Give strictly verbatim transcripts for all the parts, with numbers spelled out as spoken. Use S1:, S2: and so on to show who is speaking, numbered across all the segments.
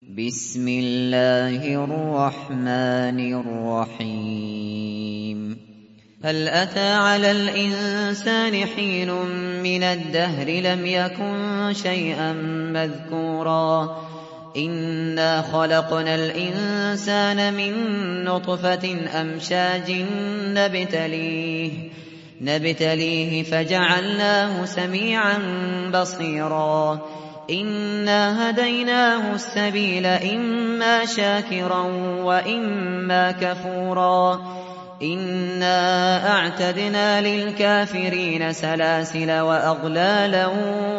S1: بسم الله الرحمن الرحيم هل أتى على الإنسان حين من الدهر لم يكن شيئا مذكورا إنا خلقنا الإنسان من نطفة أمشاج نبتليه نبتليه فجعلناه سميعا بصيرا إنا هديناه السبيل إما شاكرا وإما كفورا إنا أعتدنا للكافرين سلاسل وأغلالا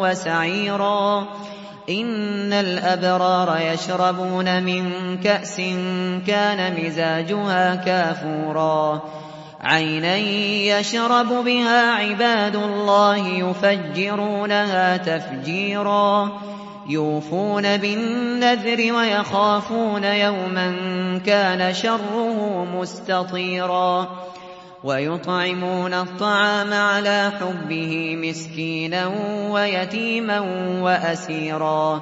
S1: وسعيرا إن الأبرار يشربون من كأس كان مزاجها كافورا عينا يشرب بها عباد الله يفجرونها تفجيرا يوفون بالنذر ويخافون يوما كان شره مستطيرا ويطعمون الطعام على حبه مسكينا ويتيما وأسيرا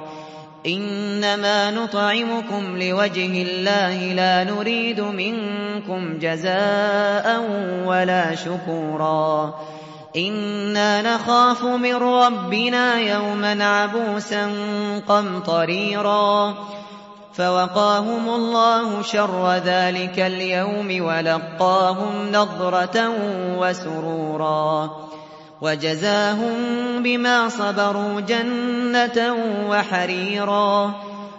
S1: إنما نطعمكم لوجه الله لا نريد منكم جزاء ولا شكورا إنا نخاف من ربنا يوما عبوسا قمطريرا فوقاهم الله شر ذلك اليوم ولقاهم نضرة وسرورا وجزاهم بما صبروا جنة وحريرا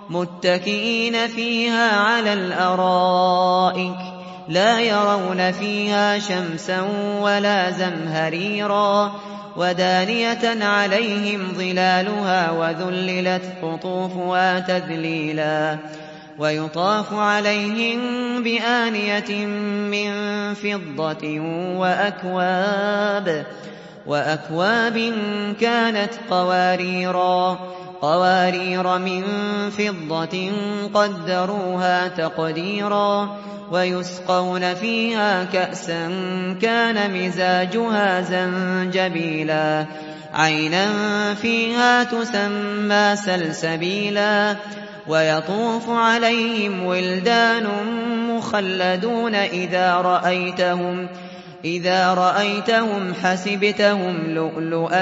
S1: متكئين فيها على الأرائك لا يرون فيها شمسا ولا زمهريرا ودانية عليهم ظلالها وذللت قطوفها تذليلا ويطاف عليهم بآنية من فضة وأكواب وأكواب كانت قواريرا قوارير من فضة قدروها تقديرا ويسقون فيها كأسا كان مزاجها زنجبيلا عينا فيها تسمى سلسبيلا ويطوف عليهم ولدان مخلدون إذا رأيتهم إذا رأيتهم حسبتهم لؤلؤا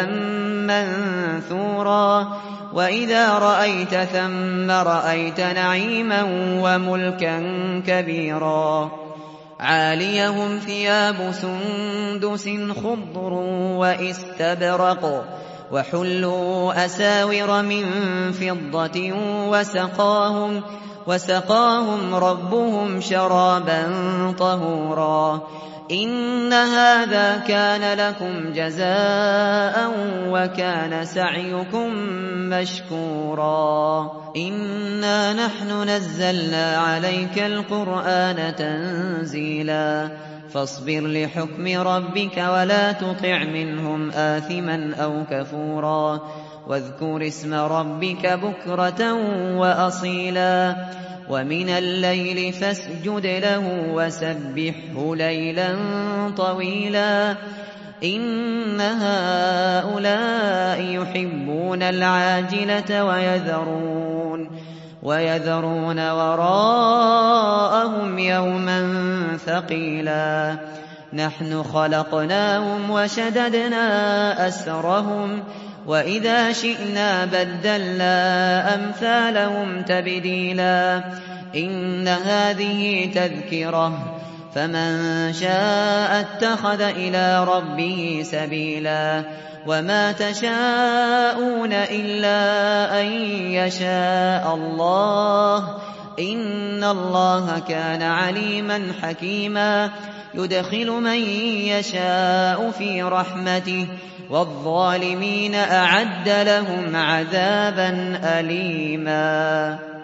S1: منثورا وإذا رأيت ثم رأيت نعيما وملكا كبيرا عاليهم ثياب سندس خضر واستبرق وحلوا أساور من فضة وسقاهم وسقاهم ربهم شرابا طهورا إن هذا كان لكم جزاء وكان سعيكم مشكورا إنا نحن نزلنا عليك القرآن تنزيلا فاصبر لحكم ربك ولا تطع منهم آثما أو كفورا واذكر اسم ربك بكرة وأصيلا ومن الليل فاسجد له وسبحه ليلا طويلا إن هؤلاء يحبون العاجلة ويذرون ويذرون وراءهم يوما ثقيلا نحن خلقناهم وشددنا أسرهم وإذا شئنا بدلنا أمثالهم تبديلا إن هذه تذكرة فمن شاء اتخذ إلى ربه سبيلا وما تشاءون إلا أن يشاء الله إن الله كان عليما حكيما يدخل من يشاء في رحمته والظالمين أعد لهم عذابا أليما.